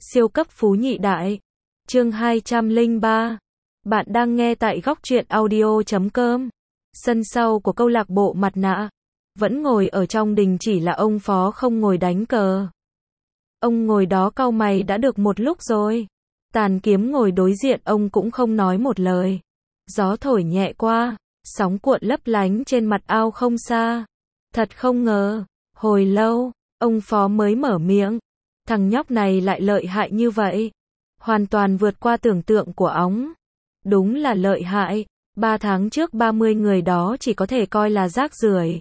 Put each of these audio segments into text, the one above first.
Siêu cấp phú nhị đại. Chương 203. Bạn đang nghe tại góc truyện audio.com. Sân sau của câu lạc bộ mặt nạ. Vẫn ngồi ở trong đình chỉ là ông Phó không ngồi đánh cờ. Ông ngồi đó cau mày đã được một lúc rồi. Tàn Kiếm ngồi đối diện ông cũng không nói một lời. Gió thổi nhẹ qua, sóng cuộn lấp lánh trên mặt ao không xa. Thật không ngờ, hồi lâu, ông Phó mới mở miệng. Thằng nhóc này lại lợi hại như vậy. Hoàn toàn vượt qua tưởng tượng của óng. Đúng là lợi hại. 3 tháng trước 30 người đó chỉ có thể coi là rác rưởi.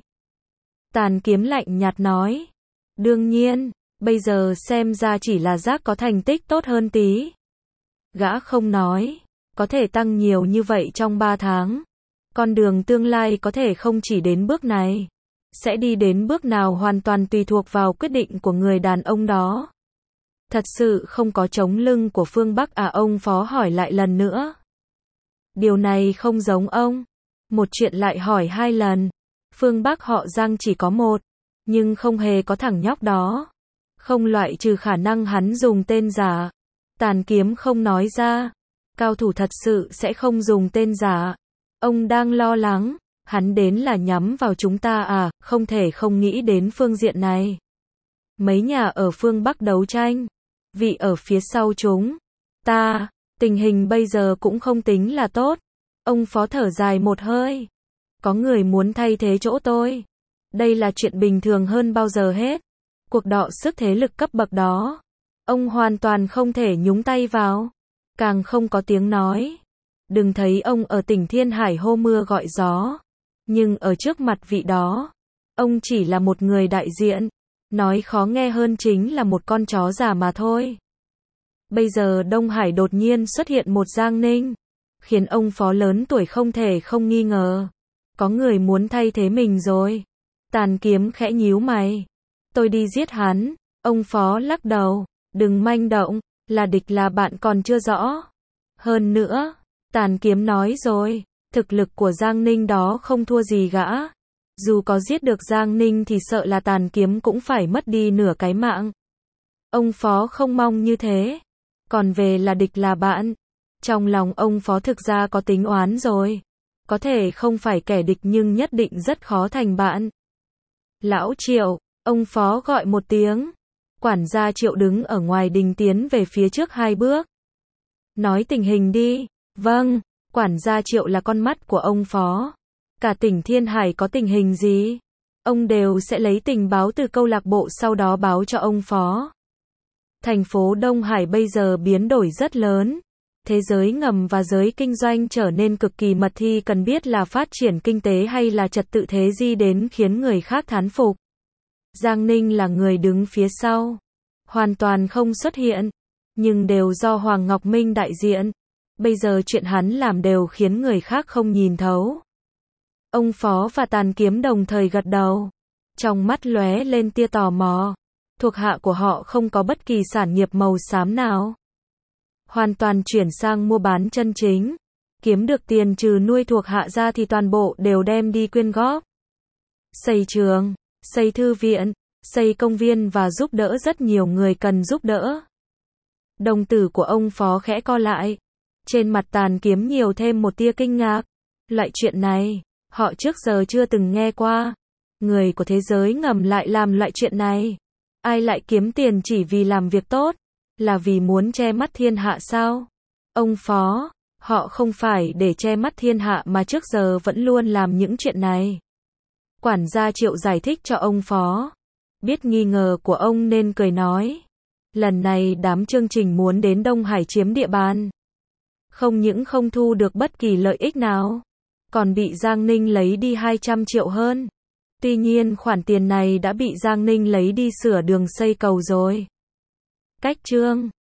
Tàn Kiếm lạnh nhạt nói. Đương nhiên, bây giờ xem ra chỉ là rác có thành tích tốt hơn tí. Gã không nói. Có thể tăng nhiều như vậy trong 3 tháng. Con đường tương lai có thể không chỉ đến bước này. Sẽ đi đến bước nào hoàn toàn tùy thuộc vào quyết định của người đàn ông đó. Thật sự không có chống lưng của phương Bắc à, ông Phó hỏi lại lần nữa. Điều này không giống ông. Một chuyện lại hỏi 2 lần. Phương Bắc họ Giang chỉ có một. Nhưng không hề có thằng nhóc đó. Không loại trừ khả năng hắn dùng tên giả. Tàn Kiếm không nói ra. Cao thủ thật sự sẽ không dùng tên giả. Ông đang lo lắng. Hắn đến là nhắm vào chúng ta à, không thể không nghĩ đến phương diện này. Mấy nhà ở phương Bắc đấu tranh. Vị ở phía sau chúng ta, tình hình bây giờ cũng không tính là tốt. Ông Phó thở dài một hơi. Có người muốn thay thế chỗ tôi. Đây là chuyện bình thường hơn bao giờ hết. Cuộc đọ sức thế lực cấp bậc đó, ông hoàn toàn không thể nhúng tay vào. Càng không có tiếng nói. Đừng thấy ông ở tỉnh Thiên Hải hô mưa gọi gió. Nhưng ở trước mặt vị đó, ông chỉ là một người đại diện. Nói khó nghe hơn chính là một con chó già mà thôi. Bây giờ Đông Hải đột nhiên xuất hiện một Giang Ninh, khiến ông Phó lớn tuổi không thể không nghi ngờ. Có người muốn thay thế mình rồi. Tàn Kiếm khẽ nhíu mày. Tôi đi giết hắn. Ông Phó lắc đầu. Đừng manh động, là địch là bạn còn chưa rõ. Hơn nữa, Tàn Kiếm nói rồi, thực lực của Giang Ninh đó không thua gì gã. Dù có giết được Giang Ninh thì sợ là Tàn Kiếm cũng phải mất đi nửa cái mạng. Ông Phó không mong như thế. Còn về là địch là bạn, trong lòng ông Phó thực ra có tính oán rồi. Có thể không phải kẻ địch nhưng nhất định rất khó thành bạn. Lão Triệu, ông Phó gọi một tiếng. Quản gia Triệu đứng ở ngoài đình tiến về phía trước 2 bước. Nói tình hình đi. Vâng, quản gia Triệu là con mắt của ông Phó. Cả tỉnh Thiên Hải có tình hình gì, ông đều sẽ lấy tình báo từ câu lạc bộ sau đó báo cho ông Phó. Thành phố Đông Hải bây giờ biến đổi rất lớn. Thế giới ngầm và giới kinh doanh trở nên cực kỳ mật thi, cần biết là phát triển kinh tế hay là trật tự thế gì đến khiến người khác thán phục. Giang Ninh là người đứng phía sau. Hoàn toàn không xuất hiện. Nhưng đều do Hoàng Ngọc Minh đại diện. Bây giờ chuyện hắn làm đều khiến người khác không nhìn thấu. Ông Phó và Tàn Kiếm đồng thời gật đầu. Trong mắt lóe lên tia tò mò. Thuộc hạ của họ không có bất kỳ sản nghiệp màu xám nào. Hoàn toàn chuyển sang mua bán chân chính. Kiếm được tiền trừ nuôi thuộc hạ ra thì toàn bộ đều đem đi quyên góp. Xây trường, xây thư viện, xây công viên và giúp đỡ rất nhiều người cần giúp đỡ. Đồng tử của ông Phó khẽ co lại. Trên mặt Tàn Kiếm nhiều thêm một tia kinh ngạc. Loại chuyện này, họ trước giờ chưa từng nghe qua. Người của thế giới ngầm lại làm loại chuyện này. Ai lại kiếm tiền chỉ vì làm việc tốt? Là vì muốn che mắt thiên hạ sao? Ông Phó, họ không phải để che mắt thiên hạ mà trước giờ vẫn luôn làm những chuyện này. Quản gia Triệu giải thích cho ông Phó. Biết nghi ngờ của ông nên cười nói. Lần này đám chương trình muốn đến Đông Hải chiếm địa bàn. Không những không thu được bất kỳ lợi ích nào, còn bị Giang Ninh lấy đi 200 triệu hơn. Tuy nhiên khoản tiền này đã bị Giang Ninh lấy đi sửa đường xây cầu rồi. Cách chương